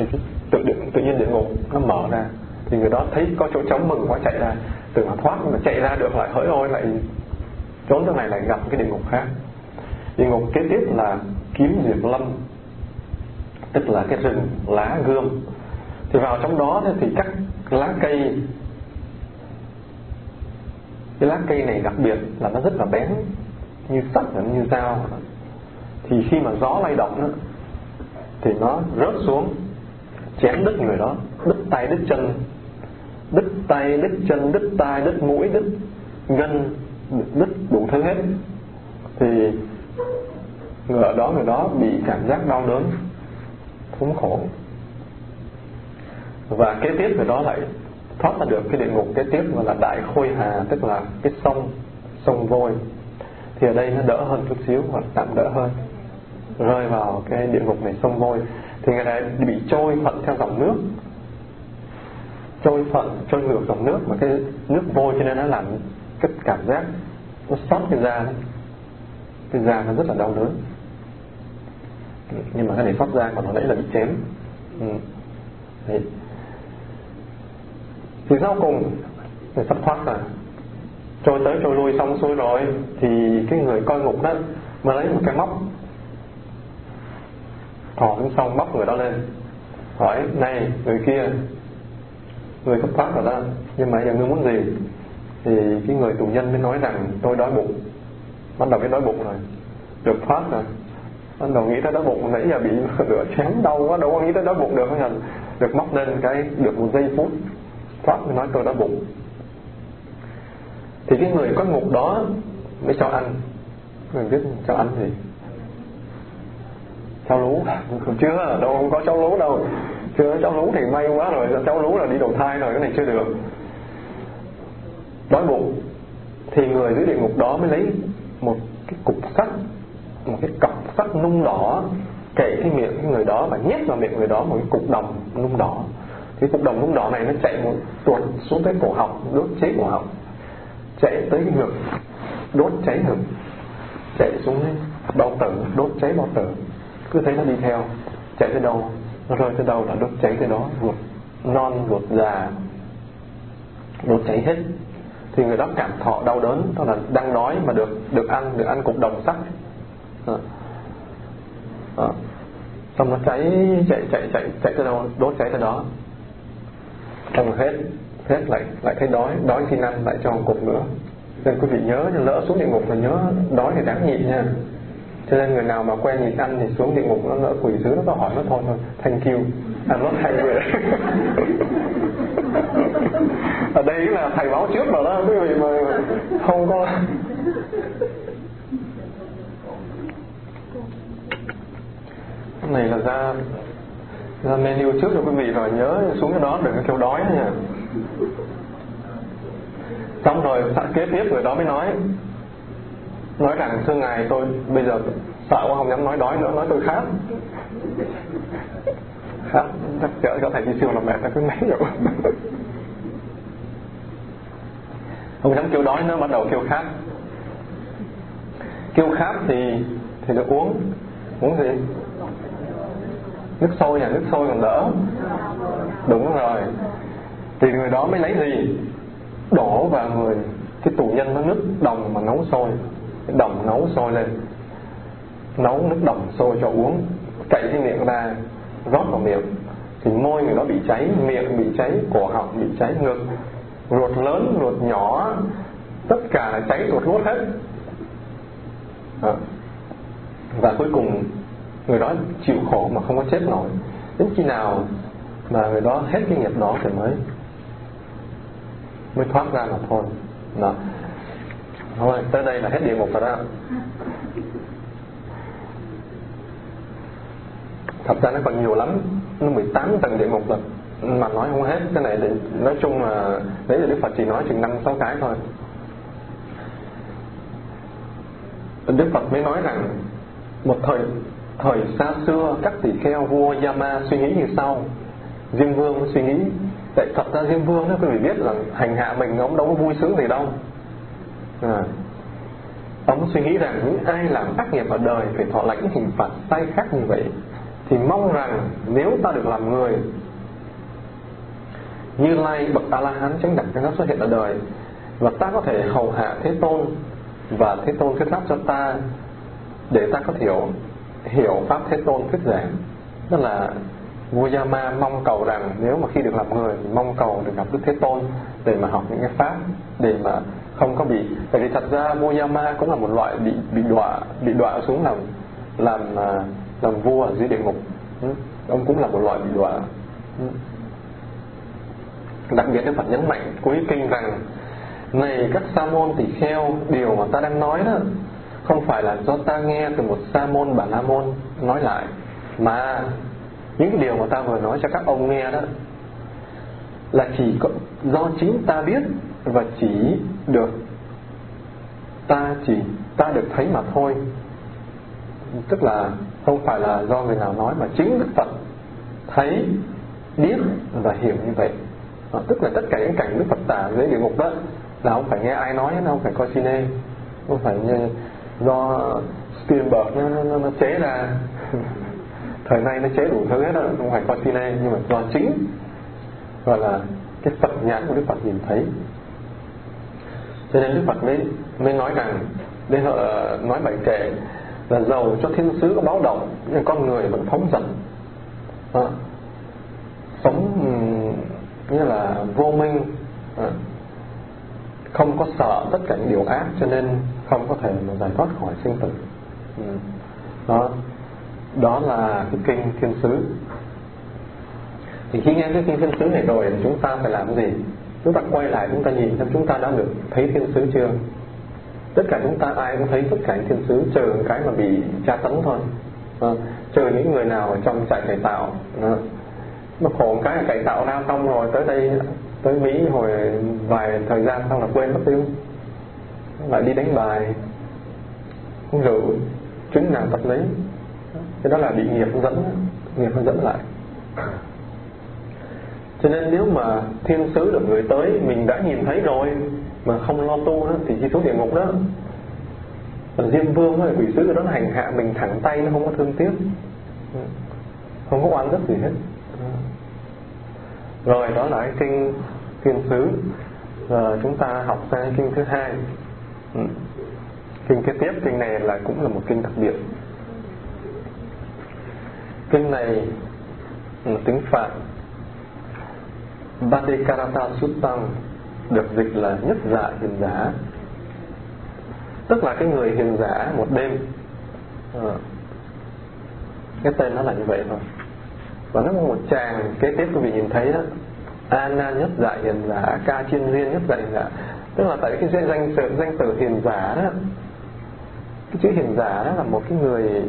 thì tự nhiên địa ngục nó mở ra, thì người đó thấy có chỗ trống mừng quá chạy ra, tưởng là thoát, nhưng mà chạy ra được lại hỡi ôi, lại trốn trong này lại gặp cái địa ngục khác. Địa ngục kế tiếp là kiếm diệt lâm, tức là cái rừng lá gươm. Thì vào trong đó thì các lá cây, cái lá cây này đặc biệt là nó rất là bén, như sắt và như dao. Thì khi mà gió lay động đó, thì nó rớt xuống chém đứt người đó, đứt tay đứt chân, đứt tay đứt chân, đứt tai đứt mũi, đứt gân, đứt đủ thứ hết. Thì người đó bị cảm giác đau đớn, thống khổ. Và kế tiếp người đó lại thoát ra được cái địa ngục kế tiếp, gọi là đại khôi hà, tức là cái sông vôi. Thì ở đây nó đỡ hơn chút xíu, hoặc tạm đỡ hơn. Rơi vào cái địa ngục này, sông vôi, thì người này bị trôi phận theo dòng nước, trôi ngược dòng nước, mà cái nước vôi cho nên nó làm cái cảm giác nó xót cái da đấy. Cái da nó rất là đau đớn. Nhưng mà cái này xót da, còn hồi nãy là bị chém. Đấy. Thì sau cùng người sắp thoát rồi, trôi tới trôi lui xong xuôi rồi, thì cái người coi ngục đó mà lấy một cái móc, thò xuống sông móc người đó lên, hỏi: này người kia, người sắp thoát rồi đó, nhưng mà giờ ngươi muốn gì? Thì cái người tù nhân mới nói rằng: tôi đói bụng. Bắt đầu cái đói bụng rồi, được thoát rồi. Bắt đầu nghĩ tới đói bụng, nãy giờ bị lửa chém đau quá, đâu có nghĩ tới đói bụng được. Được móc lên cái, được một giây phút thoát mới nói tôi đói bụng. Thì cái người có ngục đó mới cho ăn. Mình biết cho ăn gì? Cháu lú. Chưa, đâu không có cháu lú đâu. Chưa, cháu lú thì may quá rồi, cháu lú là đi đầu thai rồi, cái này chưa được. Đói bụng thì người dưới địa ngục đó mới lấy một cái cục sắt, một cái cọc sắt nung đỏ, kệ cái miệng cái người đó và nhét vào miệng người đó một cái cục đồng nung đỏ. Cái cục đồng nung đỏ này nó chạy một tuột xuống tới cổ họng, đốt cháy cổ họng, chạy tới cái ngực, đốt cháy ngực, chạy xuống bao tử, đốt cháy bao tử. Cứ thấy nó đi theo, chạy tới đâu, nó rơi tới đâu là đốt cháy tới đó, ruột non, ruột già, đốt cháy hết. Thì người đó cảm thọ đau đớn, đó là đang đói mà được ăn cục đồng sắt. Xong nó cháy, chạy tới đâu, đốt cháy tới đó. Xong rồi hết lại thấy đói xin ăn, lại cho một cục nữa. Nên quý vị nhớ, lỡ xuống địa ngục là nhớ đói thì đáng nhịn nha. Cho nên người nào mà quen nhịn ăn thì xuống địa ngục nó lỡ quỷ sứ nó có hỏi nó thôi thank you, I'm not hungry. Ở đây là thầy báo trước rồi đó quý vị, mà không có. Cái này là ra menu trước cho quý vị rồi, nhớ xuống cái đó đừng có kêu đói nha. Xong rồi kế tiếp người đó mới nói rằng: thưa ngài, tôi bây giờ sợ quá không dám nói đói nữa, nói tôi khát, chắc chở có thầy đi siêu làm mẹ ta cứ mấy rồi. Không dám kêu đói nữa, bắt đầu kêu khát. Kêu khát thì được uống gì? Nước sôi nha, nước sôi còn đỡ. Đúng rồi. Thì người đó mới lấy gì? Đổ vào người cái tù nhân nó nước đồng mà nấu sôi. Cái đồng nấu sôi lên, nấu nước đồng sôi cho uống, cậy cái miệng ra, rót vào miệng. Thì môi người đó bị cháy, miệng bị cháy, cổ họng bị cháy, ngực, ruột lớn, ruột nhỏ, tất cả là cháy ruột ruột hết. Và cuối cùng người đó chịu khổ mà không có chết nổi. Đến khi nào mà người đó hết cái nghiệp đó thì mới thoát ra mà thôi. Thôi, tới đây là hết địa ngục rồi đó. Thật ra nó còn nhiều lắm, nó 18 tầng địa ngục rồi mà nói không hết. Cái này để nói chung là đấy là Đức Phật chỉ nói chừng 5-6 cái thôi. Đức Phật mới nói rằng một thời xa xưa, các tỷ kheo vua Yama suy nghĩ như sau. Diêm Vương suy nghĩ, tại thật ra Diêm Vương đó quý vị biết là hành hạ mình, ông đâu có vui sướng gì đâu. Ông suy nghĩ rằng những ai làm ác nghiệp ở đời phải thọ lãnh hình phạt sai khác như vậy thì mong rằng nếu ta được làm người, Như Lai bậc A La Hán chánh đẳng chánh giác xuất hiện ở đời, và ta có thể hầu hạ Thế Tôn, và Thế Tôn thuyết pháp cho ta, để ta có thể hiểu pháp Thế Tôn thuyết giảng. Đó là vua Yama mong cầu rằng nếu mà khi được làm người, mong cầu được gặp Đức Thế Tôn để mà học những cái pháp, để mà không có bị, tại vì thật ra vua Yama cũng là một loại bị đọa xuống làm vua ở dưới địa ngục. Ông cũng là một loại bị đọa. Đặc biệt Đức Phật nhấn mạnh cuối kinh rằng: này các sa môn tỳ kheo, điều mà ta đang nói đó không phải là do ta nghe từ một sa môn Bà La Môn nói lại, mà những điều mà ta vừa nói cho các ông nghe đó là chỉ có do chính ta biết, và chỉ được ta được thấy mà thôi. Tức là không phải là do người nào nói, mà chính Đức Phật thấy, biết và hiểu như vậy. Tức là tất cả những cảnh Đức Phật tả dưới địa ngục đó là không phải nghe ai nói, nó không phải coi cine, không phải như do Spielberg nó chế ra. Thời nay nó chế đủ thứ hết đó, không phải coi cine, nhưng mà do chính gọi là cái Phật nhãn của Đức Phật nhìn thấy. Cho nên Đức Phật mới nói rằng, đây là nói bài kệ là dầu cho thiên sứ có báo động, nhưng con người vẫn phóng dật, sống như là vô minh, không có sợ tất cả những điều ác, cho nên không có thể mà giải thoát khỏi sinh tử. Đó là cái kinh Thiên Sứ. Thì khi nghe cái kinh Thiên Sứ này rồi thì chúng ta phải làm gì? Chúng ta quay lại, chúng ta nhìn xem chúng ta đã được thấy Thiên Sứ chưa. Tất cả chúng ta ai cũng thấy tất cả những Thiên Sứ, trừ cái mà bị tra tấn thôi, trừ những người nào ở trong trại cải tạo. Mà khổ cái là cải tạo ra xong rồi tới đây, tới Mỹ hồi vài thời gian sau là quên mất tiêu, lại đi đánh bài, uống rượu, trứng nào tập lấy. Cái đó là bị nghiệp nó dẫn lại. Cho nên nếu mà thiên sứ được gửi tới, mình đã nhìn thấy rồi mà không lo tu đó, thì khi xuống địa ngục đó, Diêm Vương hay quỷ sứ đó hành hạ mình thẳng tay, nó không có thương tiếc, không có oán ức gì hết. Rồi đó là cái kinh Thiên Sứ. Giờ chúng ta học sang kinh thứ hai. Kinh kế tiếp, kinh này là cũng là một kinh đặc biệt. Kinh này tiếng Phạn Bhadekarata Suttam, được dịch là nhất dạ hiền giả, tức là cái người hiền giả một đêm. Cái tên nó là như vậy thôi. Và nó có một tràng kế tiếp quý vị nhìn thấy đó, Ana nhất dạ hiền giả, Ca Chiên Riêng nhất dạ hiền giả. Tức là tại cái danh từ hiền giả đó, cái chữ hiền giả đó là một cái người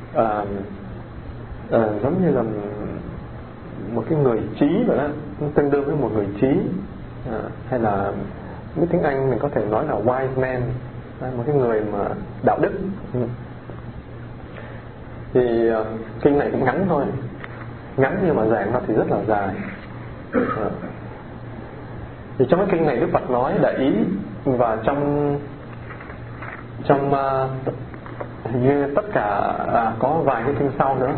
giống như là một cái người trí vậy đó, nó tương đương với một người trí, hay là với tiếng Anh mình có thể nói là wise man, một cái người mà đạo đức. Thì kinh này cũng ngắn thôi, ngắn nhưng mà giảng nó thì rất là dài. Thì trong cái kinh này Đức Phật nói đại ý, và trong hình như tất cả có vài cái kinh sau nữa.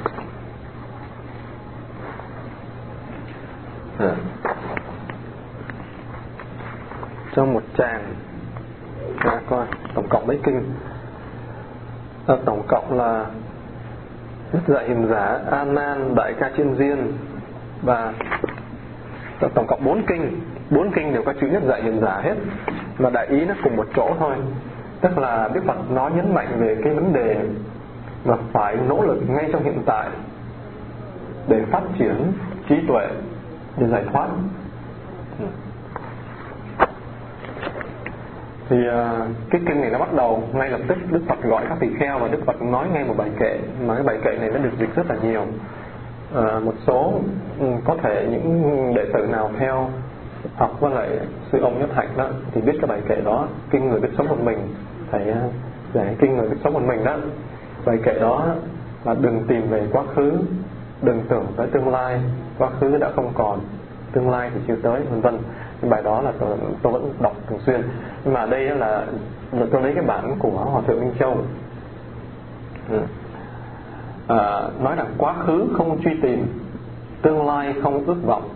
Trong một tràng coi tổng cộng mấy kinh, tổng cộng là nhất dạ hiền giả, A Nan, Đại Ca Chiên Diên, và tổng cộng 4 kinh đều có chữ nhất dạ hiền giả hết, mà đại ý nó cùng một chỗ thôi. Tức là Đức Phật nói nhấn mạnh về cái vấn đề mà phải nỗ lực ngay trong hiện tại để phát triển trí tuệ, để giải thoát. Thì cái kinh này nó bắt đầu ngay lập tức. Đức Phật gọi các tỳ kheo và Đức Phật nói ngay một bài kệ, mà cái bài kệ này nó được dịch rất là nhiều. Một số có thể những đệ tử nào theo học với lại sư ông Nhất Hạnh đó thì biết cái bài kệ đó, kinh người biết sống một mình, phải giải kinh người biết sống một mình đó. Bài kệ đó là đừng tìm về quá khứ, đừng tưởng tới tương lai, quá khứ đã không còn, tương lai thì chưa tới, vân vân. Cái bài đó là tôi vẫn đọc thường xuyên. Nhưng mà đây là tôi lấy cái bản của Hòa Thượng Minh Châu. nói rằng quá khứ không truy tìm, tương lai không ước vọng.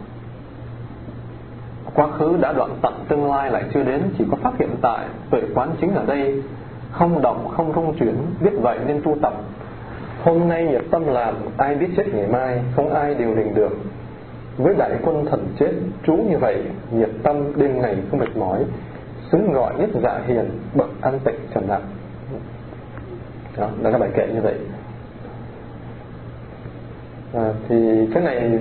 Quá khứ đã đoạn tận, tương lai lại chưa đến, chỉ có pháp hiện tại. Tuệ quán chính ở đây, không động, không rung chuyển, biết vậy nên tu tập. Hôm nay nhiệt tâm làm, ai biết chết ngày mai, không ai điều đình được. Với đại quân thần chết, trú như vậy, nhiệt tâm đêm ngày không mệt mỏi, xứng gọi nhất dạ hiền, bậc an tịnh trần lặng. Đó là cái bài kệ như vậy. Thì cái này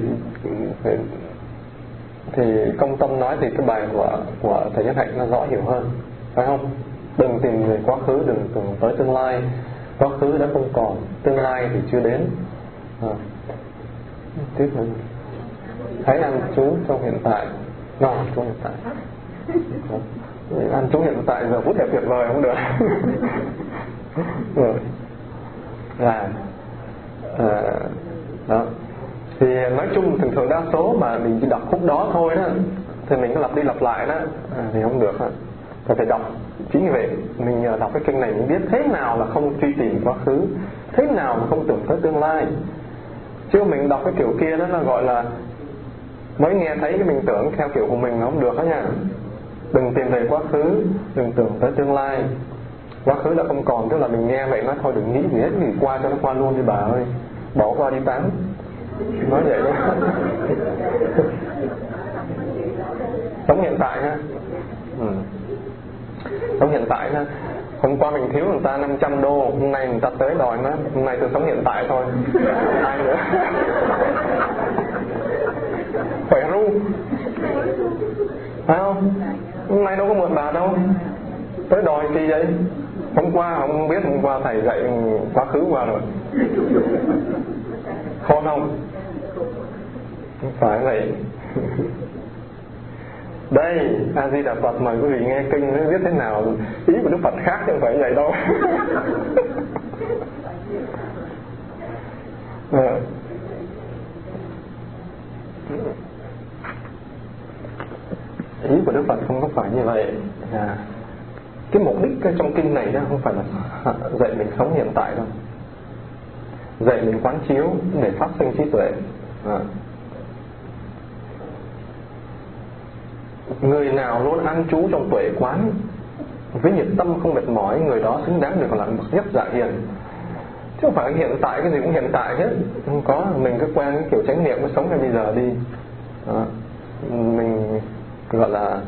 thì Công Tâm nói thì cái bài của thầy Nhất Hạnh nó rõ hiểu hơn, phải không? Đừng tìm về quá khứ, đừng tưởng tới tương lai. Quá khứ đã không còn, tương lai thì chưa đến. Tiếp nữa, hãy ăn trú trong hiện tại. Trú hiện tại. Ăn trú hiện tại giờ phút đẹp tuyệt vời không được. Rồi. Đó. Thì nói chung thường đa số mà mình chỉ đọc khúc đó thôi đó, thì mình cứ lặp đi lặp lại đó, thì không được đó. Phải đọc. Chính vì vậy mình nhờ đọc cái kinh này mình biết thế nào là không truy tìm quá khứ, thế nào là không tưởng tới tương lai. Chứ mình đọc cái kiểu kia đó là gọi là mới nghe thấy cái mình tưởng theo kiểu của mình là không được đó nha. Đừng tìm về quá khứ, đừng tưởng tới tương lai. Quá khứ đã không còn, tức là mình nghe vậy nói thôi đừng nghĩ gì hết, nghĩ qua cho nó qua luôn đi bà ơi, bỏ qua đi tán. Nói vậy đó. Sống hiện tại ha. Sống hiện tại ha. Hôm qua mình thiếu người ta 500 đô, hôm nay người ta tới đòi nó, hôm nay tôi sống hiện tại thôi. Ai nữa? Khỏe ru, phải không? Hôm nay đâu có mượn bà đâu, tới đòi kỳ vậy. Hôm qua không biết, hôm qua thầy dạy quá khứ qua rồi. Khôn không? Không phải vậy. Đây, A Di Đà Phật mời quý vị nghe kinh mới biết thế nào. Ý của Đức Phật khác chứ không phải vậy đâu. Ý của Đức Phật không có phải như vậy. Cái mục đích trong kinh này đó không phải là dạy mình sống hiện tại đâu, dạy mình quán chiếu để phát sinh trí tuệ. Người nào luôn an trú trong tuệ quán với nhiệt tâm không mệt mỏi, người đó xứng đáng được gọi là bậc nhất dạ hiền. Chứ không phải hiện tại cái gì cũng hiện tại hết. Không có, mình cứ quen cái kiểu chánh niệm mới sống ngay bây giờ đi. Mình gọi là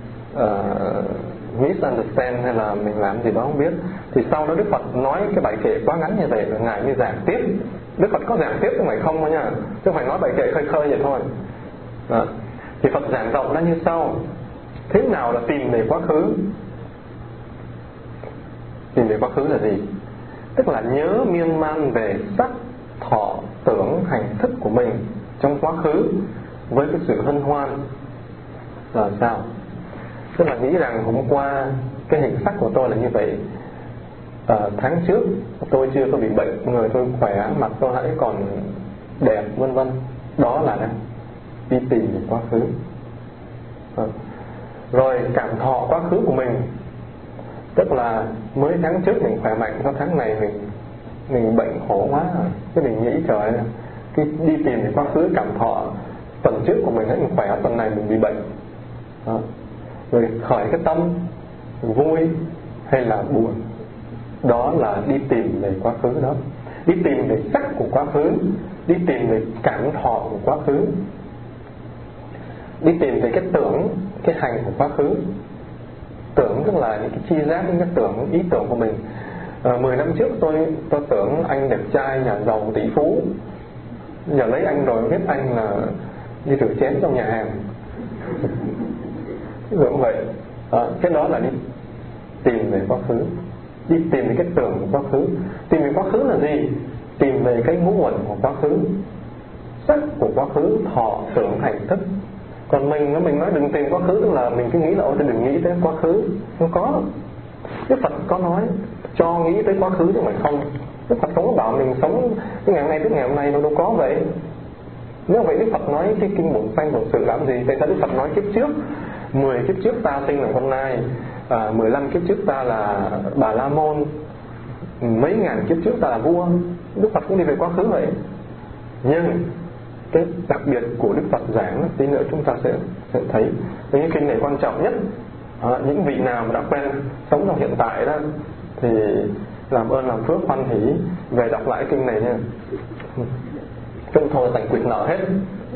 misunderstand hay là mình làm gì đó không biết. Thì sau đó Đức Phật nói cái bài kệ quá ngắn như vậy là Ngài mới giảng tiếp. Đức Phật có giảng tiếp chứ không phải không đâu nha, chứ không phải nói bài kệ khơi khơi vậy thôi. Thì Phật giảng rộng ra như sau. Thế nào là tìm về quá khứ? Tìm về quá khứ là gì? Tức là nhớ miên man về sắc, thọ, tưởng, hành thức của mình trong quá khứ với cái sự hân hoan là sao? Tức là nghĩ rằng hôm qua cái hình sắc của tôi là như vậy, tháng trước tôi chưa có bị bệnh, người tôi khỏe, mặt tôi hãy còn đẹp, vân vân. Đó là đi tìm về quá khứ. Rồi cảm thọ quá khứ của mình, tức là mới tháng trước mình khỏe mạnh, có tháng này mình bệnh khổ quá, cái mình nghĩ trời, cái đi tìm về quá khứ cảm thọ tuần trước của mình mình khỏe, tuần này mình bị bệnh. Rồi khởi cái tâm vui hay là buồn, đó là đi tìm về quá khứ đó. Đi tìm về sắc của quá khứ, đi tìm về cảm thọ của quá khứ, đi tìm về cái tưởng, cái hành của quá khứ. Tưởng tức là những cái chi giác, những cái tưởng, ý tưởng của mình. 10 năm trước tôi tưởng anh đẹp trai, nhà giàu, tỷ phú. Giờ lấy anh rồi biết anh là đi rửa chén trong nhà hàng. Cũng vậy. Cái đó là đi tìm về quá khứ, đi tìm về cái tưởng của quá khứ. Tìm về quá khứ là gì? Tìm về cái ngũ uẩn của quá khứ, sắc của quá khứ, thọ, tưởng, hành, thức. Còn mình nói đừng tìm quá khứ, tức là mình cứ nghĩ là ôi tôi đừng nghĩ tới quá khứ. Không có. Đức Phật có nói cho nghĩ tới quá khứ chứ không phải không. Đức Phật không có bảo mình sống cái ngày hôm nay tới ngày hôm nay đâu có vậy. Nếu vậy Đức Phật nói cái kinh bổn sanh bổn sự làm gì? Tại sao Đức Phật nói kiếp trước 10 kiếp trước ta sinh là con nai, 15 kiếp trước ta là Bà La Môn, mấy ngàn kiếp trước ta là vua. Đức Phật cũng đi về quá khứ vậy. Nhưng cái đặc biệt của Đức Phật giảng tí nữa chúng ta sẽ thấy những kinh này quan trọng nhất. Những vị nào mà đã quen sống trong hiện tại đó thì làm ơn làm phước hoan hỷ về đọc lại kinh này nha. Chúng thôi thành quỵt nợ hết.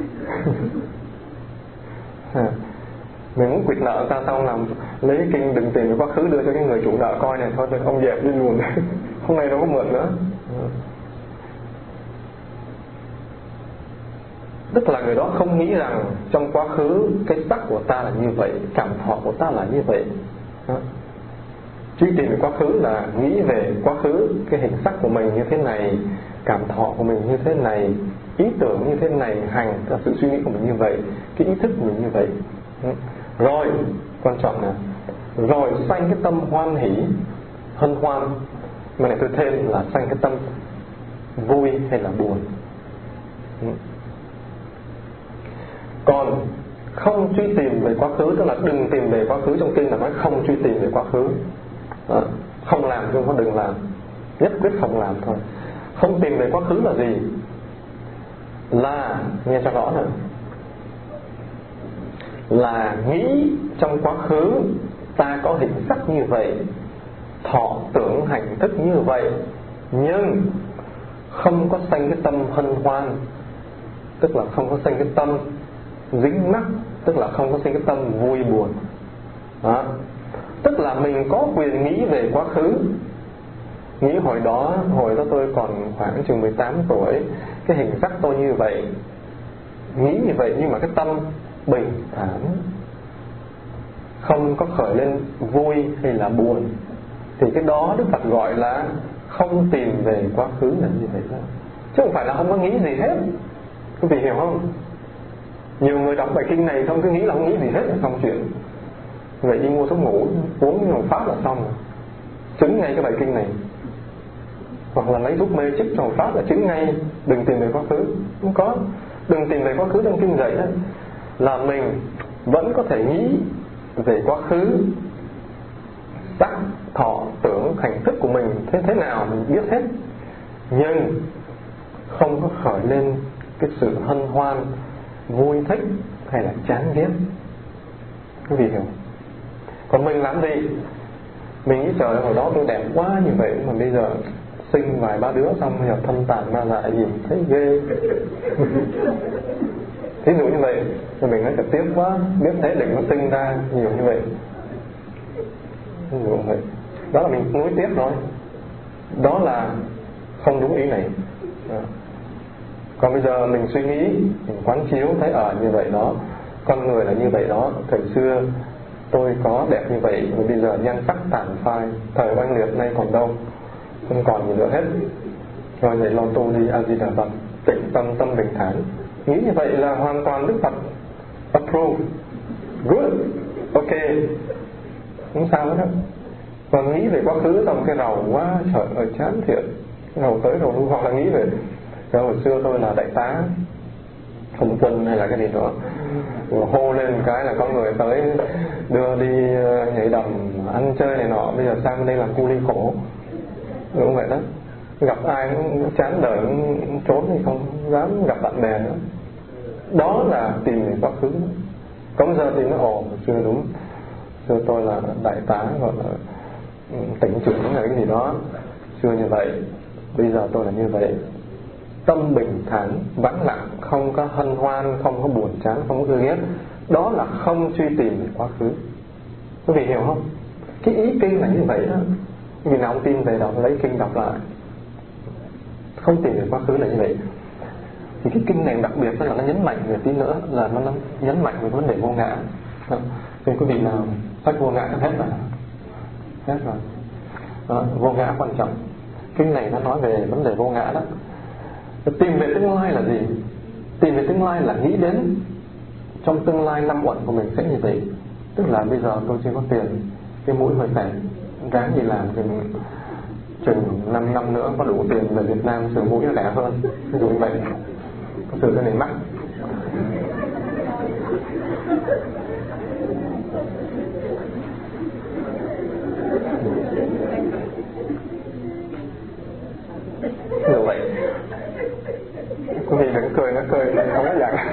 Mình muốn quỵt nợ ta xong làm lấy kinh đừng tìm về quá khứ đưa cho cái người chủ nợ coi này, thôi ông dẹp đi luôn. Hôm nay đâu có mượn nữa. Tức là người đó không nghĩ rằng trong quá khứ cái sắc của ta là như vậy, cảm thọ của ta là như vậy. Truy tìm về quá khứ là nghĩ về quá khứ, cái hình sắc của mình như thế này, cảm thọ của mình như thế này, ý tưởng như thế này, hành là sự suy nghĩ của mình như vậy, cái ý thức của mình như vậy. Rồi quan trọng là rồi sanh cái tâm hoan hỷ, hân hoan, mà này tôi thêm là sanh cái tâm vui hay là buồn. Còn không truy tìm về quá khứ, tức là đừng tìm về quá khứ. Trong kinh là nói không truy tìm về quá khứ. Không làm chứ không có đừng làm, nhất quyết không làm thôi. Không tìm về quá khứ là gì? Là, nghe cho rõ nè, là nghĩ trong quá khứ ta có hình sắc như vậy, thọ tưởng hành thức như vậy, nhưng không có sanh cái tâm hân hoan, tức là không có sanh cái tâm dính mắc, tức là không có sanh cái tâm vui buồn. Tức là mình có quyền nghĩ về quá khứ. Nghĩ hồi đó tôi còn khoảng chừng 18 tuổi, cái hình sắc tôi như vậy, nghĩ như vậy, nhưng mà cái tâm bình thản, không có khởi lên vui hay là buồn, thì cái đó Đức Phật gọi là không tìm về quá khứ là như vậy đó. Chứ không phải là không có nghĩ gì hết. Quý vị hiểu không? Nhiều người đọc bài kinh này không cứ nghĩ là không nghĩ gì hết là xong chuyện. Vậy đi mua thuốc ngủ uống một phát là xong rồi, chứng ngay cái bài kinh này. Hoặc là lấy thuốc mê chích cho một phát là chứng ngay. Đừng tìm về quá khứ. Không có. Đừng tìm về quá khứ trong kinh dạy đó là mình vẫn có thể nghĩ về quá khứ, sắc, thọ, tưởng, hành thức của mình thế nào mình biết hết, nhưng không có khởi lên cái sự hân hoan, vui thích hay là chán ghét. Quý vị hiểu? Còn mình làm gì? Mình nghĩ trời hồi đó tôi đẹp quá như vậy, mà bây giờ sinh vài ba đứa xong bây giờ thâm tàn ma dại gì thấy ghê. Thí dụ như vậy thì mình nói trực tiếp quá, biết thế đừng có sinh ra nhiều như vậy. Ví dụ vậy. Đó là mình nuối tiếc thôi. Đó là không đúng ý này. Còn bây giờ mình suy nghĩ, mình quán chiếu thấy như vậy đó, con người là như vậy đó. Thời xưa tôi có đẹp như vậy, mà bây giờ nhan sắc tàn phai, thời oanh liệt nay còn đâu, không còn gì nữa hết. Rồi vậy lo tu đi, A Di Đà Phật, tịnh tâm, tâm bình thản. Nghĩ như vậy là hoàn toàn Đức Phật approve, good, ok, không sao hết. Còn nghĩ về quá khứ xong cái rầu quá, trời ơi chán thiệt, rầu tới rầu lui. Hoặc là nghĩ về rồi hồi xưa tôi là đại tá không quân hay là cái gì đó, hô lên cái là có người tới đưa đi nhảy đầm ăn chơi này nọ, bây giờ sang bên đây làm cu ly khổ. Đúng vậy đó. Gặp ai cũng chán đời, cũng trốn thì không dám gặp bạn bè nữa. Đó là tìm về quá khứ. Có bây giờ thì nó xưa đúng, xưa tôi là đại tá hoặc là tỉnh trưởng hay cái gì đó, xưa như vậy, bây giờ tôi là như vậy. Tâm bình thản, vắng lặng, không có hân hoan, không có buồn chán, không có ưa ghét. Đó là không truy tìm về quá khứ. Quý vị hiểu không? Cái ý kinh là như vậy đó. Vì nào không tin về đọc, lấy kinh đọc lại. Không tìm về quá khứ là như vậy. Thì cái kinh này đặc biệt là nó nhấn mạnh về tí nữa, là nó nhấn mạnh về vấn đề vô ngã. Nên quý vị nào sách vô ngã hết rồi. Hết rồi. Đó, vô ngã quan trọng. Kinh này nó nói về vấn đề vô ngã đó. Tìm về tương lai là gì? Tìm về tương lai là nghĩ đến trong tương lai năm uẩn của mình sẽ như vậy. Tức là bây giờ tôi chưa có tiền, cái mũi hơi tẻ, ráng gì làm thì mình chừng 5 năm nữa có đủ tiền về Việt Nam sửa mũi nó rẻ hơn. Ví dụ như vậy, có sửa cái này mắc. Như vậy Quý vị đừng cười, nó cười không có giận.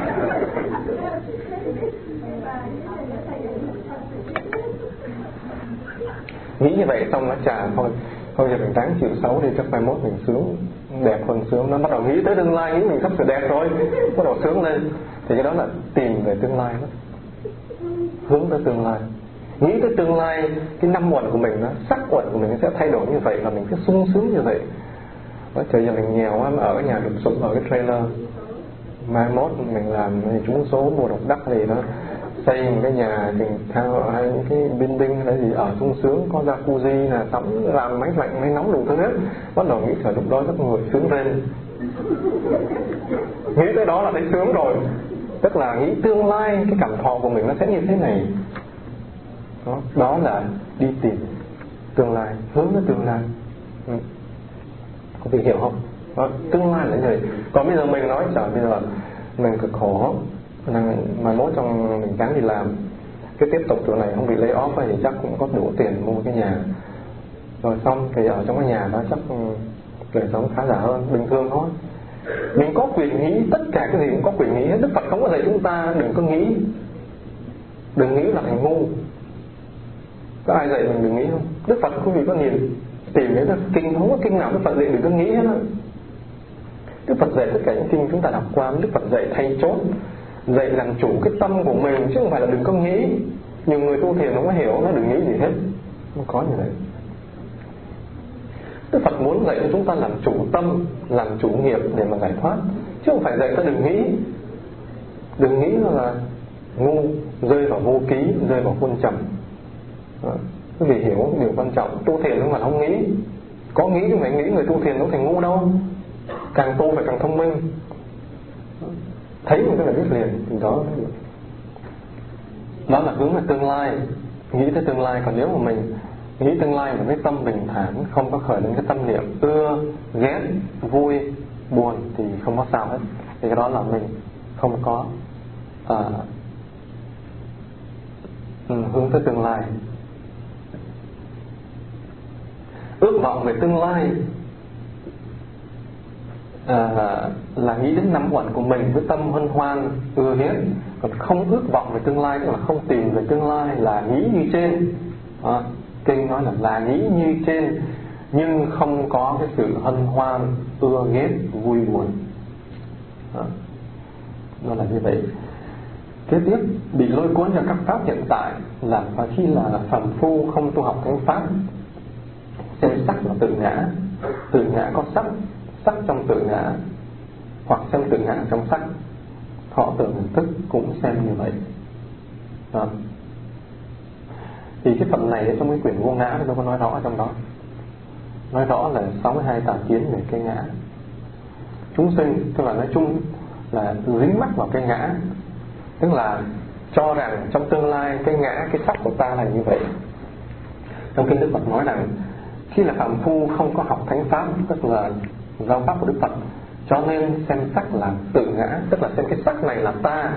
Nghĩ như vậy xong nó chà thôi giờ mình ráng chịu xấu đi, chắc mai mốt mình sướng, đẹp hơn sướng. Nó bắt đầu nghĩ tới tương lai, nghĩ mình sắp sửa đẹp rồi, bắt đầu sướng lên. Thì cái đó là tìm về tương lai đó, hướng tới tương lai. Nghĩ tới tương lai, cái năm uẩn của mình nó, sắc uẩn của mình nó sẽ thay đổi như vậy, và mình sẽ sung sướng như vậy. Trời giờ mình nghèo quá, ở nhà đục sụp ở cái trailer, mai mốt mình làm thì trúng số mua độc đắc gì đó, xây một cái nhà chừng thao hay những cái building hay gì ở sung sướng, có jacuzzi là tắm, làm máy lạnh máy nóng đủ thứ hết. Bắt đầu nghĩ trời, lúc đó rất người sướng lên. Nghĩ tới đó là thấy sướng rồi. Tức là nghĩ tương lai, cái cảm thọ của mình nó sẽ như thế này. Đó là đi tìm tương lai, hướng tới tương lai. Có thể hiểu không? Đó, tương lai là như vậy. Còn bây giờ mình nói trời, bây giờ mình cực khổ, mai mốt trong mình gắng đi làm, cái tiếp tục chỗ này không bị lay off thì chắc cũng có đủ tiền mua cái nhà, rồi xong thì ở trong cái nhà đó chắc đời sống khá giả hơn, bình thường thôi. Mình có quyền nghĩ, tất cả cái gì cũng có quyền nghĩ hết. Đức Phật không có dạy chúng ta đừng có nghĩ, đừng nghĩ là thành ngu. Có ai dạy mình đừng nghĩ không? Đức Phật quý vị có nhìn tìm cái kinh, không có kinh nào Đức Phật dạy đừng có nghĩ hết á. Đức Phật dạy tất cả những kinh chúng ta đọc qua, Đức Phật dạy thay chốt, dạy làm chủ cái tâm của mình, chứ không phải là đừng có nghĩ. Nhiều người tu thiền không có hiểu nó đừng nghĩ gì hết, không có như vậy. Đức Phật muốn dạy cho chúng ta làm chủ tâm, làm chủ nghiệp để mà giải thoát, chứ không phải dạy ta đừng nghĩ. Đừng nghĩ là ngu, rơi vào vô ký, rơi vào quân trầm. Quý vị hiểu điều quan trọng, tu thiền không phải không nghĩ. Có nghĩ nhưng phải nghĩ người tu thiền không thành ngu đâu. Càng tu phải càng thông minh. Thấy mình tức là biết liền. Thì đó là hướng về tương lai, nghĩ tới tương lai. Còn nếu mà mình nghĩ tương lai mà với tâm bình thản, không có khởi lên cái tâm niệm ưa, ghét, vui, buồn thì không có sao hết. Thì cái đó là mình không có hướng tới tương lai. Ước vọng về tương lai là nghĩ đến năm uẩn của mình với tâm hân hoan, ưa ghét. Còn không ước vọng về tương lai, tức là không tìm về tương lai, là nghĩ như trên. Kinh nói là nghĩ như trên, nhưng không có cái sự hân hoan, ưa ghét, vui buồn. Nó là như vậy. Kế tiếp, bị lôi cuốn vào các pháp hiện tại là khi là phàm phu không tu học thánh pháp, xem sắc là tự ngã có sắc, sắc trong tự ngã, hoặc xem tự ngã trong sắc, thọ tưởng hình thức cũng xem như vậy. Thì cái phần này trong cái quyển Vô Ngã nó có nói rõ ở trong đó, nói rõ là 62 tà kiến về cái ngã. Chúng sinh tức là nói chung là dính mắc vào cái ngã, tức là cho rằng trong tương lai cái ngã, cái sắc của ta là như vậy. Trong kinh Đức Phật nói rằng khi là phàm phu không có học thánh pháp, tức là giáo pháp của Đức Phật, cho nên xem sắc là tự ngã, tức là xem cái sắc này là ta.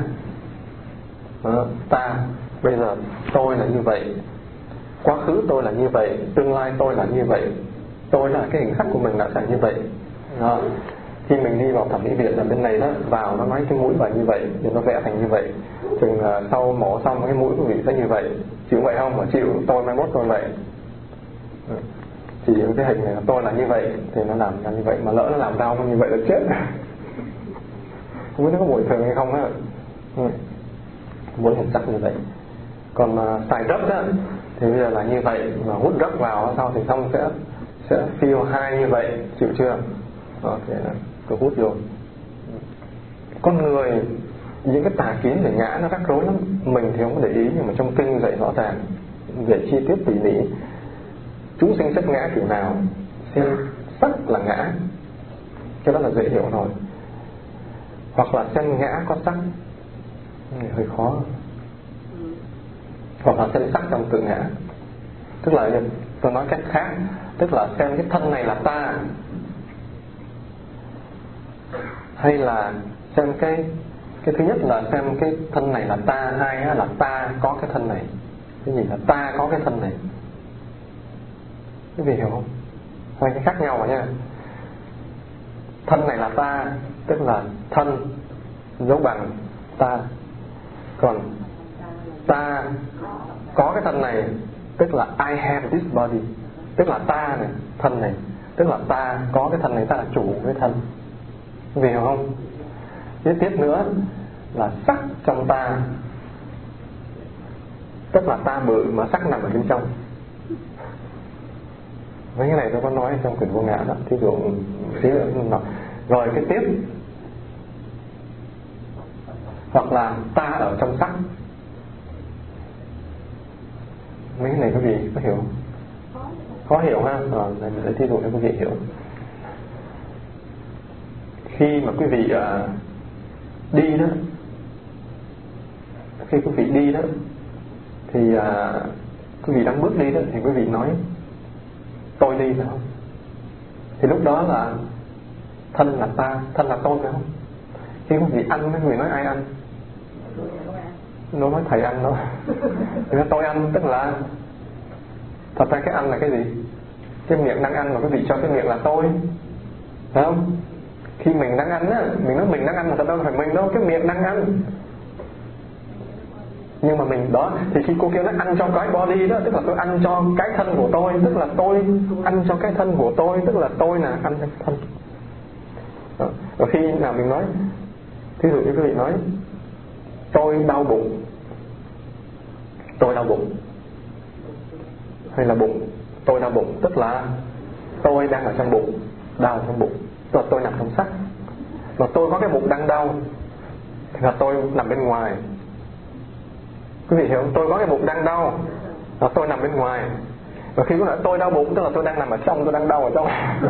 Ta bây giờ tôi là như vậy, quá khứ tôi là như vậy, tương lai tôi là như vậy, tôi là cái hình sắc của mình là thành như vậy. Khi mình đi vào thẩm mỹ viện ở bên này đó, vào nó nói cái mũi là như vậy, thì nó vẽ thành như vậy. Chừng sau mổ xong cái mũi của vị sẽ như vậy, chịu vậy không? Mà chịu, tôi mai mốt tôi vậy. Chỉ cái hình này là tôi là như vậy thì nó làm ra như vậy, mà lỡ nó làm ra không như vậy là chết. Không biết nó có bồi thường hay không á. Muốn hình sắc như vậy. Còn xài đất á thì bây giờ là như vậy, mà hút đất vào sau thì xong sẽ feel hai như vậy, chịu chưa? Thế là cứ hút vô. Con người những cái tà kiến về ngã nó rắc rối lắm, mình thì không có để ý, nhưng mà trong kinh dạy rõ ràng, dạy chi tiết tỉ mỉ. Chúng sinh chấp ngã kiểu nào, xem sắc là ngã, cái đó là dễ hiểu rồi. Hoặc là xem ngã có sắc, hơi khó. Hoặc là xem sắc trong tự ngã, tức là tôi nói cách khác, tức là xem cái thân này là ta, hay là xem cái thứ nhất là xem cái thân này là ta, hai là ta có cái thân này. Cái gì là ta có cái thân này? Cái gì hiểu không? Hai cái khác nhau mà nha. thân này là ta, tức là thân dấu bằng ta. Còn ta có cái thân này, tức là I have this body, tức là ta này, thân này, tức là ta có cái thân này, ta là chủ cái thân. Vì hiểu không? Tiếp nữa là sắc trong ta, tức là ta bự mà sắc nằm ở bên trong. Mấy cái này tôi có nói trong quyển Vô Ngã đó, thí dụ xí nữa nói. Rồi cái tiếp, hoặc là ta ở trong sắc. Mấy cái này quý vị có hiểu không? Khó hiểu ha. Này mình sẽ thí dụ cho quý vị hiểu. Khi mà quý vị đi đó, khi quý vị đi đó thì quý vị đang bước đi đó, thì quý vị nói tôi đi phải không? Thì lúc đó là thân là ta, thân là tôi phải không? Khi quý vị ăn, quý vị nói ai ăn? Nó nói thầy ăn đó. Thì nói tôi ăn, tức là thật ra cái ăn là cái gì? Cái miệng đang ăn mà quý vị cho cái miệng là tôi, phải không? Khi mình đang ăn á, mình nói mình đang ăn mà thật đâu phải mình đâu, cái miệng đang ăn. Nhưng mà mình đó, thì khi cô kêu nó ăn cho cái body đó, tức là tôi ăn cho cái thân của tôi, tức là tôi ăn cho cái thân của tôi, tức là tôi là ăn cho thân đó. Và khi nào mình nói, thí dụ như quý vị nói tôi đau bụng, tôi đau bụng, hay là bụng tôi đau bụng, tức là tôi đang ở trong bụng, đau trong bụng, tức là tôi nằm trong sắc. Mà tôi có cái bụng đang đau thì là tôi nằm bên ngoài. Quý vị hiểu không? Tôi có cái bụng đang đau là tôi nằm bên ngoài. Và khi có nói tôi đau bụng, tức là tôi đang nằm ở trong, tôi đang đau ở trong.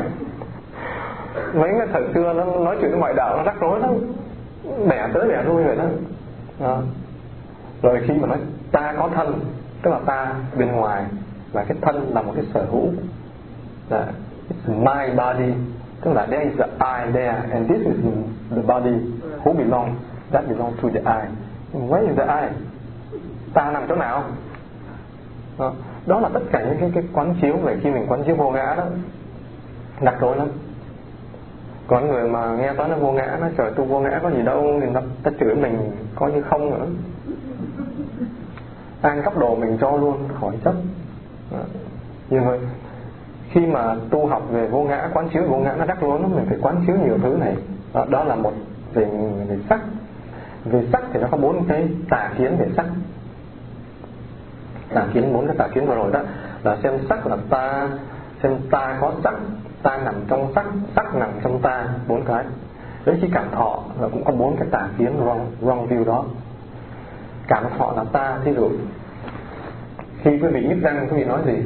Mấy cái thời xưa nó nói chuyện ngoại đạo nó rắc rối lắm, bẻ tới bẻ lui vậy đó. Rồi khi mà nói ta có thân, tức là ta bên ngoài, và cái thân là một cái sở hữu, là it's my body, tức là there is the I there and this is the body who belongs, that belongs to the I. Where is the I? Ta nằm chỗ nào? Đó là tất cả những cái quán chiếu về khi mình quán chiếu vô ngã đó, đặc rối lắm. Còn người mà nghe nói nó vô ngã, nó trời tu vô ngã có gì đâu, thì ta chửi mình coi như không nữa. Ăn cắp đồ mình cho luôn, khỏi chấp. Nhưng mà khi mà tu học về vô ngã, quán chiếu vô ngã nó rắc rối lắm, mình phải quán chiếu nhiều thứ này. Đó là một về sắc. Về sắc thì nó có 4 cái tà kiến về sắc. Tà kiến, 4 cái tà kiến vừa rồi đó là xem sắc là ta, xem ta có sắc, ta nằm trong sắc, sắc nằm trong ta, 4 cái. Đến khi cảm thọ là cũng có 4 cái tà kiến wrong view đó. Cảm thọ là ta, thí dụ khi quý vị nhức răng, quý vị nói gì?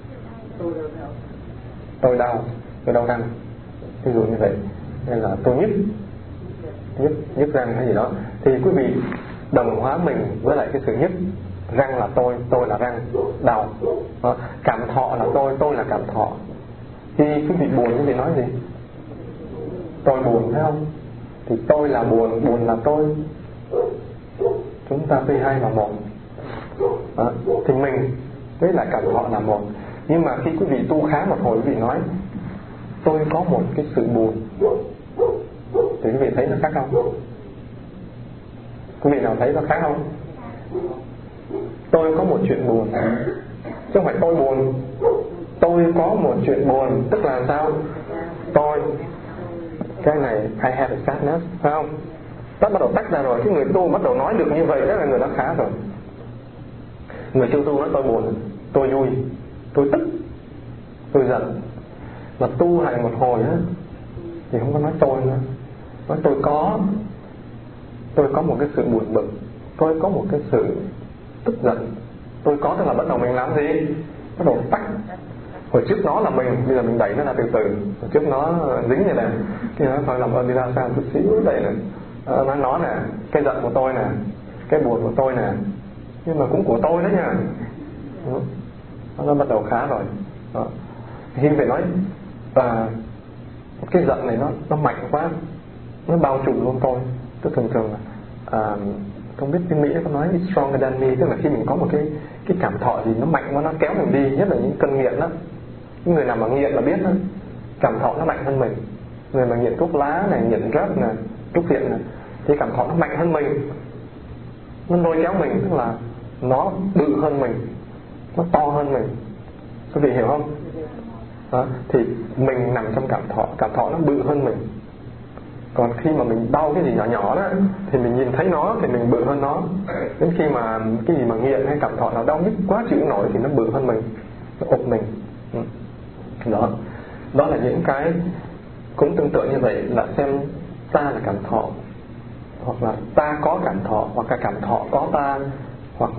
Tôi đau răng, ví dụ như vậy. Hay là tôi nhức răng hay gì đó, thì quý vị đồng hóa mình với lại cái sự nhức răng là tôi là răng đau. Cảm thọ là tôi là cảm thọ. Khi quý vị buồn, quý vị nói gì? Tôi buồn, phải không? Thì tôi là buồn là tôi. Chúng ta tuy hai mà một. Thì mình với lại cảm thọ là một. Nhưng mà khi quý vị tu khá một hồi, quý vị nói tôi có một cái sự buồn, thì quý vị thấy nó khác không? Quý vị nào thấy nó khác không? Tôi có một chuyện buồn, chứ không phải tôi buồn. Tôi có một chuyện buồn, tức là sao? Tôi, cái này I have a sadness, phải không? Bắt đầu tách ra rồi, cái người tu bắt đầu nói được như vậy, đó là người đã khá rồi. Người chưa tu nói tôi buồn, tôi vui, tôi tức, tôi giận. Mà tu hành một hồi á thì không có nói tôi nữa, nói tôi có một cái sự buồn bực, tôi có một cái sự tức giận. Tôi có tức là bắt đầu mình làm gì? Bắt đầu tách. Hồi trước nó là mình, bây giờ mình đẩy nó là từ từ. Hồi trước nó dính như này, cái nó phải làm ơn đi ra sao chút xíu đây này. Nó nè, cái giận của tôi nè, cái buồn của tôi nè, nhưng mà cũng của tôi đấy nha. Nó bắt đầu khá rồi. Khi phải nói cái giận này nó mạnh quá, nó bao trùm luôn tôi. Tức thường là không biết tiếng Mỹ có nói it's stronger than me, tức là khi mình có một cái cảm thọ gì nó mạnh quá, nó kéo mình đi, nhất là những cơn nghiện đó. Những người nào mà nghiện là biết đó, cảm thọ nó mạnh hơn mình. Người mà nghiện thuốc lá này, nghiện rap này, thuốc viện này, thì cảm thọ nó mạnh hơn mình, nó lôi kéo mình, tức là nó bự hơn mình, nó to hơn mình. Quý vị hiểu không? Đó, thì mình nằm trong cảm thọ nó bự hơn mình. Còn khi mà mình đau cái gì nhỏ nhỏ đó thì mình nhìn thấy nó thì mình bự hơn nó. Đến khi mà cái gì mà nghiện hay cảm thọ nào đau nhức quá chịu nổi thì nó bự hơn mình, nó ục mình. Đó là những cái cũng tương tự như vậy, là xem ta là cảm thọ, hoặc là ta có cảm thọ, hoặc là cảm thọ có ta, hoặc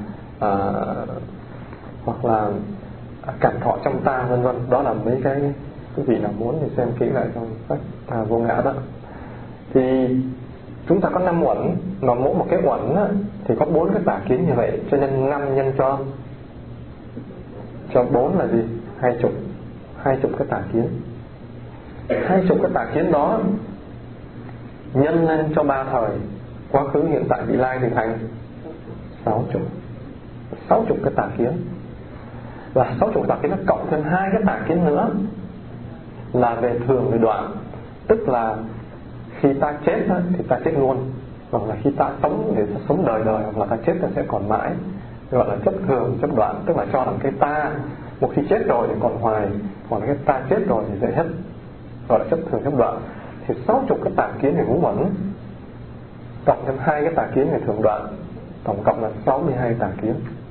là cảm thọ trong ta, vân vân. Đó là mấy cái quý vị nào muốn thì xem kỹ lại trong sách Vô Ngã đó. Thì chúng ta có 5 uẩn, mà mỗi một cái uẩn á, thì có 4 cái tà kiến như vậy, cho nên 5 nhân cho 4 là gì? 20 cái tà kiến. 20 cái tà kiến đó nhân lên cho 3 thời, quá khứ, hiện tại, vị lai, thì thành 60 cái tà kiến. Và 60 tà kiến nó cộng thêm 2 cái tà kiến nữa là về thường về đoạn. Tức là khi ta chết thì ta chết luôn, hoặc là khi ta sống thì ta sống đời đời, hoặc là ta chết ta sẽ còn mãi, gọi là chấp thường, chấp đoạn. Tức là cho rằng cái ta một khi chết rồi thì còn hoài, còn cái ta chết rồi thì dễ hết, gọi là chấp thường, chấp đoạn. Thì 60 cái tà kiến về ngũ uẩn cộng thêm 2 cái tà kiến về thường đoạn, tổng cộng là 62 tà kiến.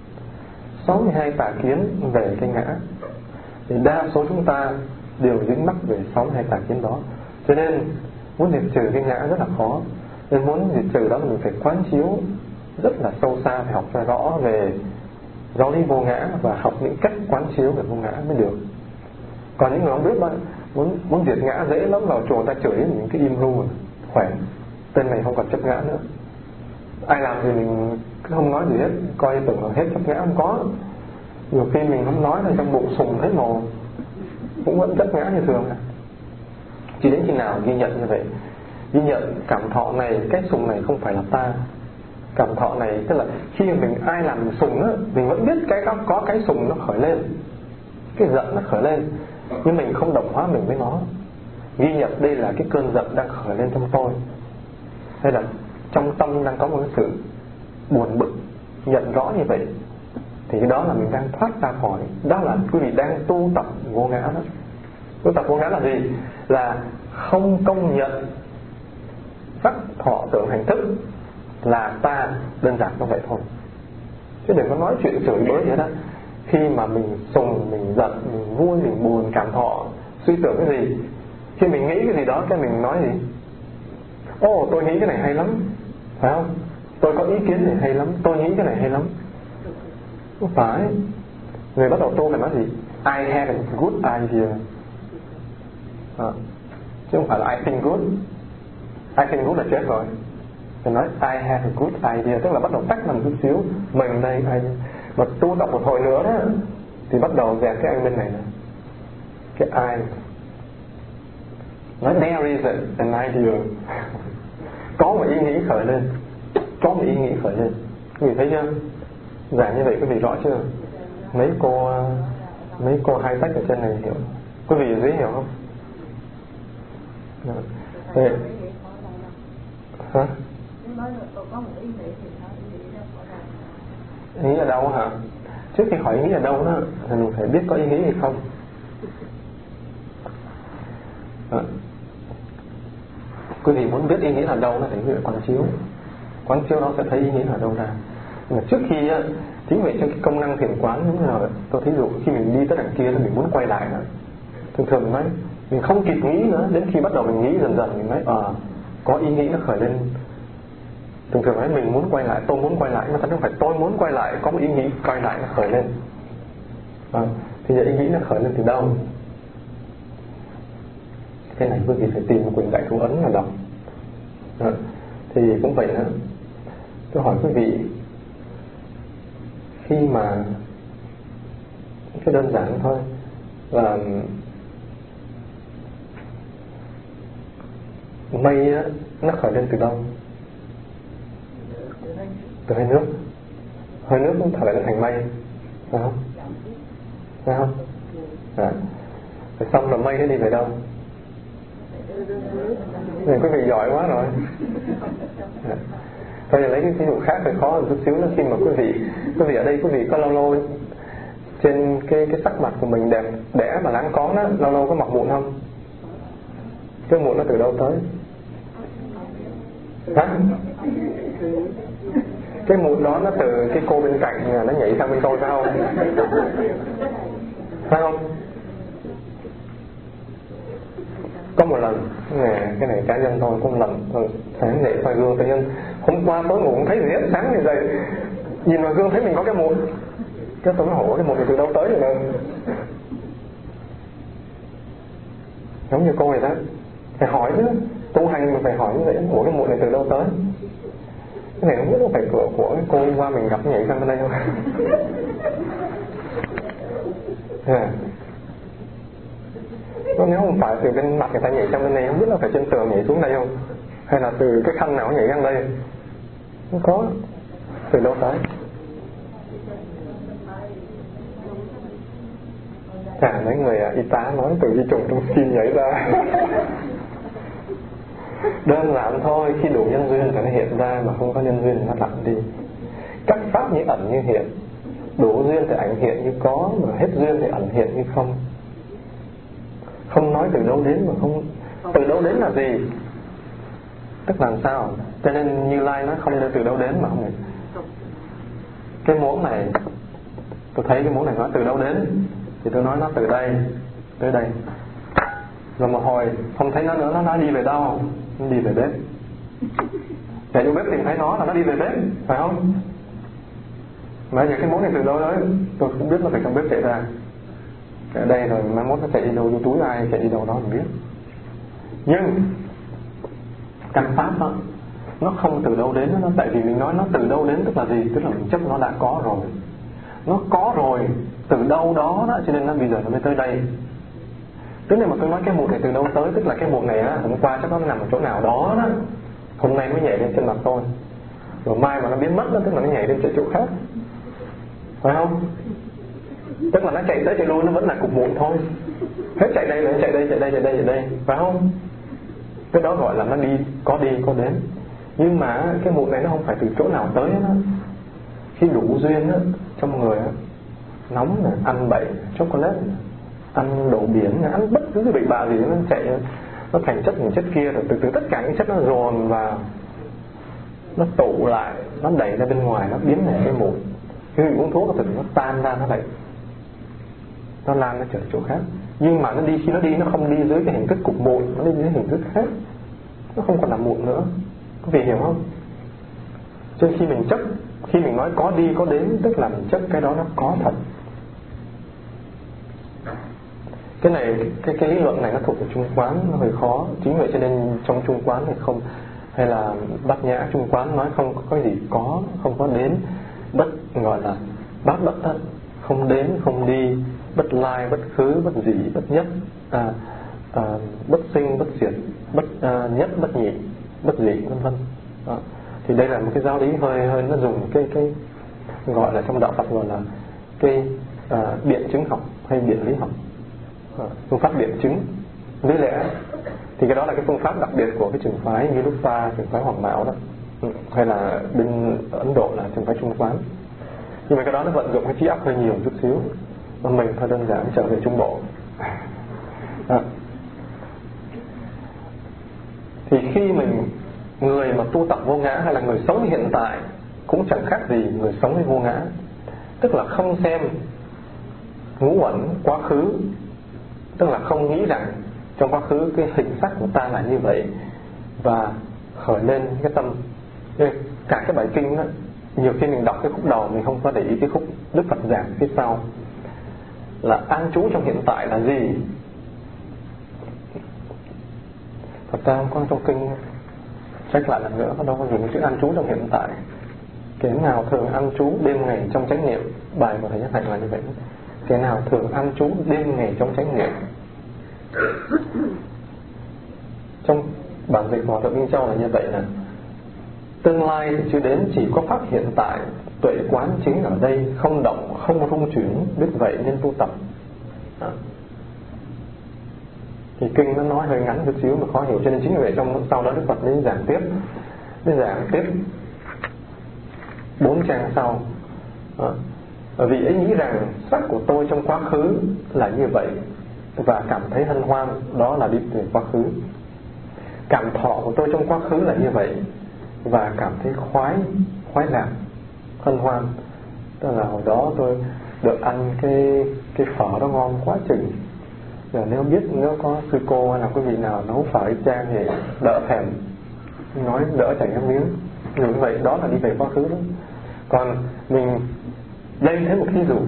62 tà kiến về cái ngã. Thì đa số chúng ta đều dính mắc về 62 tà kiến đó. Cho nên muốn diệt trừ cái ngã rất là khó. Nên muốn diệt trừ đó mình phải quán chiếu rất là sâu xa, phải học cho rõ về giáo lý vô ngã và học những cách quán chiếu về vô ngã mới được. Còn những người không biết muốn diệt ngã dễ lắm, vào chùa ta chửi những cái im ru khỏe, tên này không còn chấp ngã nữa. Ai làm thì mình cứ không nói gì hết, coi tưởng là hết chấp ngã. Không có. Nhiều khi mình không nói là trong bụng sùng hết mồ, cũng vẫn chấp ngã như thường. Chỉ đến khi nào ghi nhận như vậy, ghi nhận cảm thọ này, cái sùng này không phải là ta. Cảm thọ này tức là khi mình ai làm mình sùng á, mình vẫn biết cái có cái sùng nó khởi lên, cái giận nó khởi lên, nhưng mình không đồng hóa mình với nó. Ghi nhận đây là cái cơn giận đang khởi lên trong tôi, hay là trong tâm đang có một cái sự buồn bực. Nhận rõ như vậy thì cái đó là mình đang thoát ra khỏi. Đó là quý vị đang tu tập vô ngã đó. Tu tập vô ngã là gì? Là không công nhận sắc thọ tưởng hành thức là ta, đơn giản như vậy thôi. Chứ đừng có nói chuyện chửi bới vậy đó. Khi mà mình sùng, mình giận, mình vui, mình buồn, cảm thọ, suy tưởng cái gì, khi mình nghĩ cái gì đó, cái mình nói gì? Ồ, tôi nghĩ cái này hay lắm, phải không? Tôi có ý kiến này hay lắm, tôi nghĩ cái này hay lắm. Không phải. Người bắt đầu tu phải nói gì? I have a good idea. Chứ không phải là I think good. I think good là chết rồi. Mình nói I have a good idea, tức là bắt đầu tách làm chút xíu. Mình đây, anh. Mà tu tập một hồi nữa đó thì bắt đầu dẹp cái anh bên này nè, cái I. Nói there is an idea. Có một ý nghĩ khởi lên, có một ý nghĩ khởi lên. Quý vị thấy chưa? Giảng như vậy quý vị rõ chưa? Mấy cô hai tách ở trên này hiểu. Quý vị ở dưới hiểu không? Đây. Hả? Ý nghĩ ở đâu hả? Trước khi hỏi ý nghĩ ở đâu đó thì mình phải biết có ý nghĩ hay không. Quý vị muốn biết ý nghĩ ở đâu thì quý vị quán chiếu. Quán chiếu nó sẽ thấy ý nghĩ ở đâu ra. Nhưng mà trước khi chính vậy trong cái công năng thiền quán giống như là tôi thí dụ khi mình đi tới đằng kia thì mình muốn quay lại nữa. Thường nói mình không kịp nghĩ nữa, đến khi bắt đầu mình nghĩ dần dần mình nói có ý nghĩ nó khởi lên. Thường nói mình muốn quay lại, tôi muốn quay lại, mà thật không phải tôi muốn quay lại, có một ý nghĩ quay lại nó khởi lên. Thì giờ ý nghĩ nó khởi lên từ đâu? Cái này quý vị phải tìm quyển Đại Thủ Ấn mà đọc. Thì cũng vậy nữa. Tôi hỏi quý vị, khi mà cái đơn giản thôi là mây á, nó khởi lên từ đâu? Từ hơi nước. Hơi nước cũng thở lại thành mây, phải không? Phải không? Rồi xong rồi mây nó đi về đâu? Nên quý vị giỏi quá rồi. Thôi giờ lấy cái ví dụ khác thì khó một chút xíu nữa. Khi mà quý vị ở đây quý vị có lâu lâu trên cái sắc mặt của mình đẹp đẽ mà láng cón đó, lâu lâu có mọc mụn không? Cái mụn nó từ đâu tới? Hả? Cái mụn đó nó từ cái cô bên cạnh nó nhảy sang bên tôi phải không? Phải không? Có một lần, cái này cá nhân thôi, có một lần sáng dậy soi gương tự nhiên hôm qua tối ngủ không thấy gì hết, sáng ngày dậy nhìn vào gương thấy mình có cái mụn, cái tôi nói hổ cái mụn này từ đâu tới rồi nè. Giống như cô vậy đó, phải hỏi chứ, tu hành mình phải hỏi như vậy, ủa cái mụn này từ đâu tới? Cái này không biết có phải của cái cô hôm qua mình gặp nhảy sang bên đây không? Nếu không phải từ bên mặt người ta nhảy sang bên này, không biết là phải trên tường nhảy xuống đây không, hay là từ cái khăn nào nhảy sang đây, không có, từ đâu tới. Mấy người y tá nói từ vi trùng trong skin nhảy ra. Đơn giản thôi, khi đủ nhân duyên thì nó hiện ra, mà không có nhân duyên thì nó lặng đi. Các pháp như ẩn như hiện, đủ duyên thì ảnh hiện như có, mà hết duyên thì ẩn hiện như không. Không nói từ đâu đến mà không. Từ đâu đến là gì? Tức là sao? Cho nên Như Lai nó không đưa từ đâu đến mà không. Cái muỗng này, tôi thấy cái muỗng này nói từ đâu đến, thì tôi nói nó từ đây tới đây. Rồi một hồi không thấy nó nữa, nó nói đi về đâu? Nó đi về bếp. Để vô bếp tìm thấy nó là nó đi về bếp, phải không? Mà giờ cái muỗng này từ đâu đấy, tôi không biết, nó phải trong bếp chạy ra. Ở đây rồi mai mốt nó chạy đi đâu, vô túi ai, chạy đi đâu đó mình biết. Nhưng căn pháp đó, nó không từ đâu đến nó, tại vì mình nói nó từ đâu đến tức là gì? Tức là mình chấp nó đã có rồi. Nó có rồi, từ đâu đó đó, cho nên nó bây giờ nó mới tới đây. Tức là mà tôi nói cái mụn này từ đâu tới, tức là cái mụn này á, hôm qua chắc nó nằm ở chỗ nào đó đó, hôm nay mới nhảy lên trên mặt tôi, rồi mai mà nó biến mất đó, tức là nó nhảy lên chỗ khác, phải không? Tức là nó chạy tới chạy lui nó vẫn là cục mụn thôi, hết chạy đây lại chạy đây, phải không? Cái đó gọi là nó đi có đến. Nhưng mà cái mụn này nó không phải từ chỗ nào tới đó. Khi đủ duyên đó, trong người đó, nóng này, ăn bậy, chocolate, ăn đổ biển, ăn bất cứ cái bệnh bạ gì nó chạy, nó thành chất này chất kia, rồi từ từ tất cả những chất nó dồn vào, nó tụ lại, nó đẩy ra bên ngoài, nó biến thành cái mụn. Khi mình uống thuốc thì nó tan ra, nó lại nó lan, nó trở chỗ khác. Nhưng mà nó đi, khi nó đi nó không đi dưới cái hình thức cục mụn, nó đi dưới hình thức khác, nó không còn là mụn nữa. Có vị hiểu không? Cho nên khi mình chấp, khi mình nói có đi có đến, tức là mình chấp cái đó nó có thật. Cái này, cái lý luận này nó thuộc về Trung Quán, nó hơi khó. Chính vậy cho nên trong Trung Quán thì không, hay là Bát Nhã Trung Quán nói không có gì có, không có đến, bất gọi là bát bất thất, không đến không đi, bất lai bất khứ, bất dị bất nhất, bất sinh bất diệt, bất nhất bất nhị, bất dị vân vân. Thì đây là một cái giáo lý hơi nó dùng cái gọi là trong đạo Phật gọi là cái biện chứng học hay biện lý học, phương pháp biện chứng lý lẽ. Thì cái đó là cái phương pháp đặc biệt của cái trường phái như lúc pha, trường phái Hoàng Mão đó, hay là bên Ấn Độ là trường phái Trung Quán. Nhưng mà cái đó nó vận dụng cái trí óc hơi nhiều chút xíu, còn mình thôi đơn giản trở về Trung Bộ. Thì khi mình, người mà tu tập vô ngã hay là người sống hiện tại cũng chẳng khác gì người sống với vô ngã. Tức là không xem ngũ uẩn quá khứ, tức là không nghĩ rằng trong quá khứ cái hình sắc của ta là như vậy và khởi lên cái tâm. Cả cái bài kinh đó, nhiều khi mình đọc cái khúc đầu mình không có để ý cái khúc Đức Phật giảng phía sau là an trú trong hiện tại là gì. Thật ra không có trong kinh, trách lại lần nữa, đâu có dùng chữ an trú trong hiện tại. Kẻ nào thường an trú đêm ngày trong chánh niệm, bài của thầy Nhất Hạnh là như vậy. Kẻ nào thường an trú đêm ngày trong chánh niệm. Trong bản dịch của Thượng Minh Châu là như vậy, là tương lai thì chưa đến, chỉ có pháp hiện tại, tuệ quán chính ở đây, không động, không rung chuyển, biết vậy nên tu tập. thì kinh nó nói hơi ngắn chút xíu mà khó hiểu, cho nên chính vì vậy trong sau đó Đức Phật mới giảng tiếp 4 trang sau. Vị ấy nghĩ rằng sắc của tôi trong quá khứ là như vậy và cảm thấy hân hoan, đó là đi về quá khứ. Cảm thọ của tôi trong quá khứ là như vậy và cảm thấy khoái lạc, hân hoan, tức là hồi đó tôi được ăn cái phở đó ngon quá chừng. Giờ nếu có sư cô hay là quý vị nào nấu phở y chang thì đỡ thèm, nói đỡ chảy nước miếng. Như vậy đó là đi về quá khứ đó. Còn mình đây thấy một ví dụ.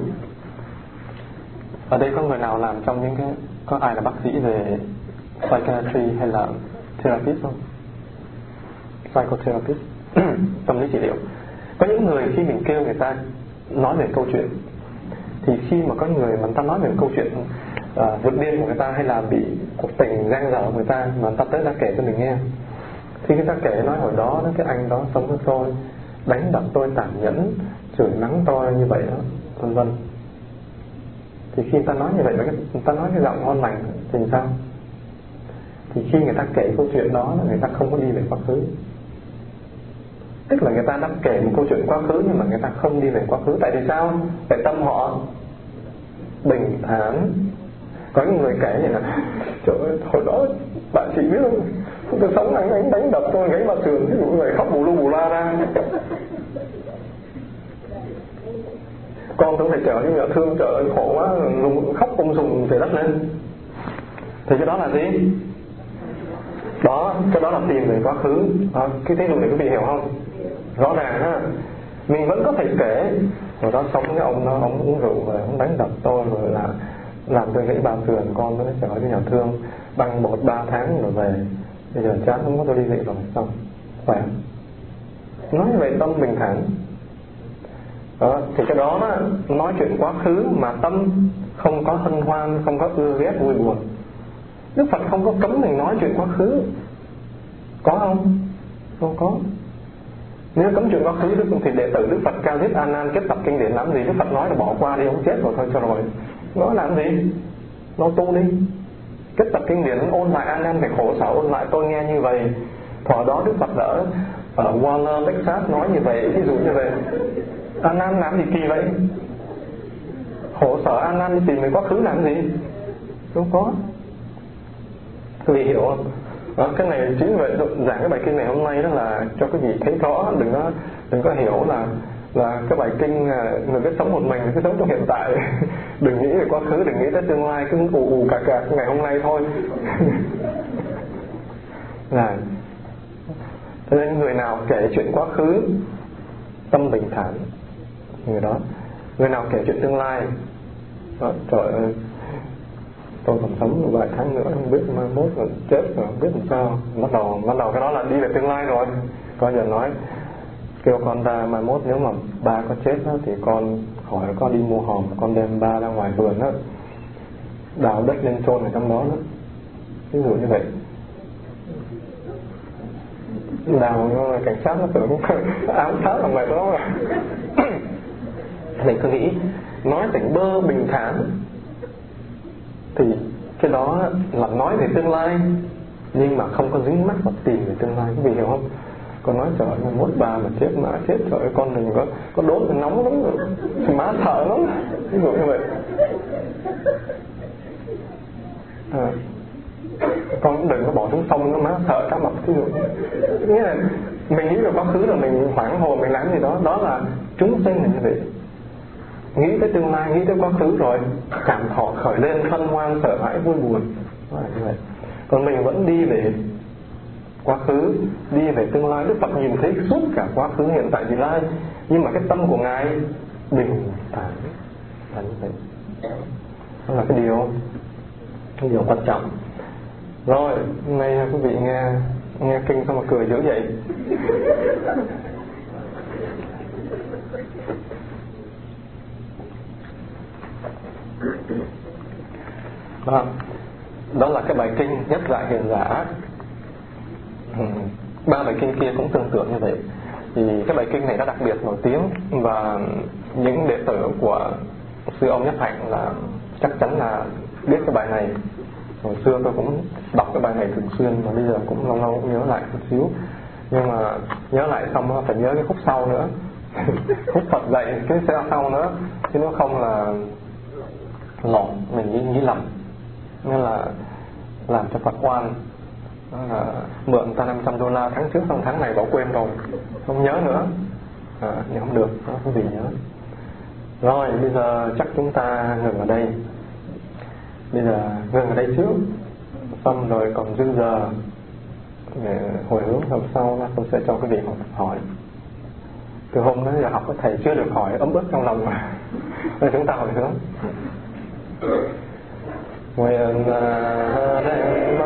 Ở đây có người nào làm trong những cái, có ai là bác sĩ về psychiatry hay là therapist không? Psychotherapist, tâm lý trị liệu. Có những người khi mình kêu người ta nói về câu chuyện, thì khi mà có người mà người ta nói về câu chuyện vượt biên của người ta hay là bị cuộc tình giang dở của người ta mà người ta tới ra kể cho mình nghe, thì người ta kể nói hồi đó cái anh đó sống với tôi, đánh đập tôi tàn nhẫn, chửi mắng tôi như vậy đó, vân vân. Thì khi người ta nói như vậy, người ta nói cái giọng ngon lành thì sao? Thì khi người ta kể câu chuyện đó là người ta không có đi về quá khứ. Tức là người ta đã kể một câu chuyện quá khứ nhưng mà người ta không đi về quá khứ. Tại vì sao? Tại tâm họ bình thản. Có những người kể như là trời ơi, hồi đó bạn chị biết không, tôi sống anh đánh đập tôi gãy vào sườn, ví dụ như vậy, khóc bù lu bù la ra. Con tôi phải trở như nhà thương, trời ơi khổ quá, khóc không dùng trời đất lên. Thì cái đó là gì? Đó, cái đó là tìm về quá khứ. Cái thí dụ này quý vị hiểu không? Rõ ràng ha. Mình vẫn có thể kể hồi đó sống với ông đó, ông uống rượu rồi ông đánh đập tôi rồi là làm tôi gãy bao sườn, con tôi trở đi nhà thương băng bột 3 tháng rồi về, bây giờ chán không có tôi đi vậy rồi, xong khỏe. Nói như vậy tâm bình thản. Đó, thì cái đó nói chuyện quá khứ mà tâm không có hân hoan, không có ưa ghét vui buồn. Đức Phật không có cấm mình nói chuyện quá khứ, có không? Không có. Nếu cấm chuyện quá khứ thì đệ tử Đức Phật Cao Thiết A Nan kết tập kinh điển làm gì? Đức Phật nói là bỏ qua đi, ông chết rồi thôi cho rồi. Nói làm gì? Nó tu đi. Kết tập kinh điển ôn lại, A Nan phải khổ sở ôn lại, tôi nghe như vậy. Thọ đó Đức Phật đã ở Waller, Texas nói như vậy, ví dụ như vậy. A Nan làm gì kỳ vậy? Khổ sở A Nan đi tìm về quá khứ làm gì? Không có. Quý vị hiểu không? Đó, cái này chính vậy giảng cái bài kinh này hôm nay đó là cho quý vị thấy rõ, đừng có hiểu là cái bài kinh người biết sống một mình, cứ sống trong hiện tại. Đừng nghĩ về quá khứ, đừng nghĩ tới tương lai, cứ ù cà ngày hôm nay thôi. Là cho nên người nào kể chuyện quá khứ tâm bình thản, người đó. Người nào kể chuyện tương lai đó, trời ơi tôi còn sống vài tháng nữa không biết mai mốt rồi chết rồi không biết làm sao. Bắt đầu cái đó là đi về tương lai rồi. Có giờ nói kêu con ra mai mốt nếu mà ba có chết đó, thì con hỏi con đi mua hòm, con đem ba ra ngoài vườn đó, đào đất lên chôn ở trong đó đó. Ví dụ như vậy. Đào cảnh sát nó tưởng ám sát làm vậy đó mà. Mình cứ nghĩ nói tỉnh bơ bình thản thì cái đó là nói về tương lai nhưng mà không có dính mắc vào tìm về tương lai. Quý vị hiểu không? Con nói trời ơi mốt bà mà chết trời ơi con đừng có đốt thì nóng lắm rồi, má sợ lắm, ví dụ như vậy. Con cũng đừng có bỏ xuống sông nó má sợ cá mập, ví dụ. Nghĩa là mình nghĩ về quá khứ rồi mình hoảng hồn mình làm gì đó, đó là chúng sinh là như vậy. Nghĩ tới tương lai, nghĩ tới quá khứ rồi cảm thọ khởi lên, hân hoan, sợ hãi, vui buồn, đó là như vậy. Còn mình vẫn đi về quá khứ, đi về tương lai. Đức Phật nhìn thấy suốt cả quá khứ, hiện tại, vị lai, nhưng mà cái tâm của Ngài bình thản là như vậy. Đó là cái điều quan trọng. Rồi, hôm nay quý vị nghe kinh xong mà cười dữ vậy. Đó là cái bài kinh Nhất Lại Hiền Giả. 3 bài kinh kia cũng tương tự như vậy. Thì cái bài kinh này đã đặc biệt nổi tiếng, và những đệ tử của sư ông Nhất Hạnh là chắc chắn là biết cái bài này. Hồi xưa tôi cũng đọc cái bài này thường xuyên, mà bây giờ cũng lâu lâu cũng nhớ lại một xíu. Nhưng mà nhớ lại xong nó phải nhớ cái khúc sau nữa. Khúc Phật dạy cái sau nữa, chứ nếu không là lộn, mình nghĩ lầm. Nên là làm cho Phật oan. Là mượn ta $500 tháng trước, xong tháng này bỏ quên rồi, không nhớ nữa. Nhưng không được, nó không gì nhớ. Rồi bây giờ chắc chúng ta ngừng ở đây. Bây giờ ngừng ở đây trước, xong rồi còn dư giờ để hồi hướng hôm sau tôi sẽ cho quý vị hỏi. Từ hôm đó giờ học các thầy chưa được hỏi, ấm ức trong lòng mà. Nên chúng ta hồi hướng. Nguyện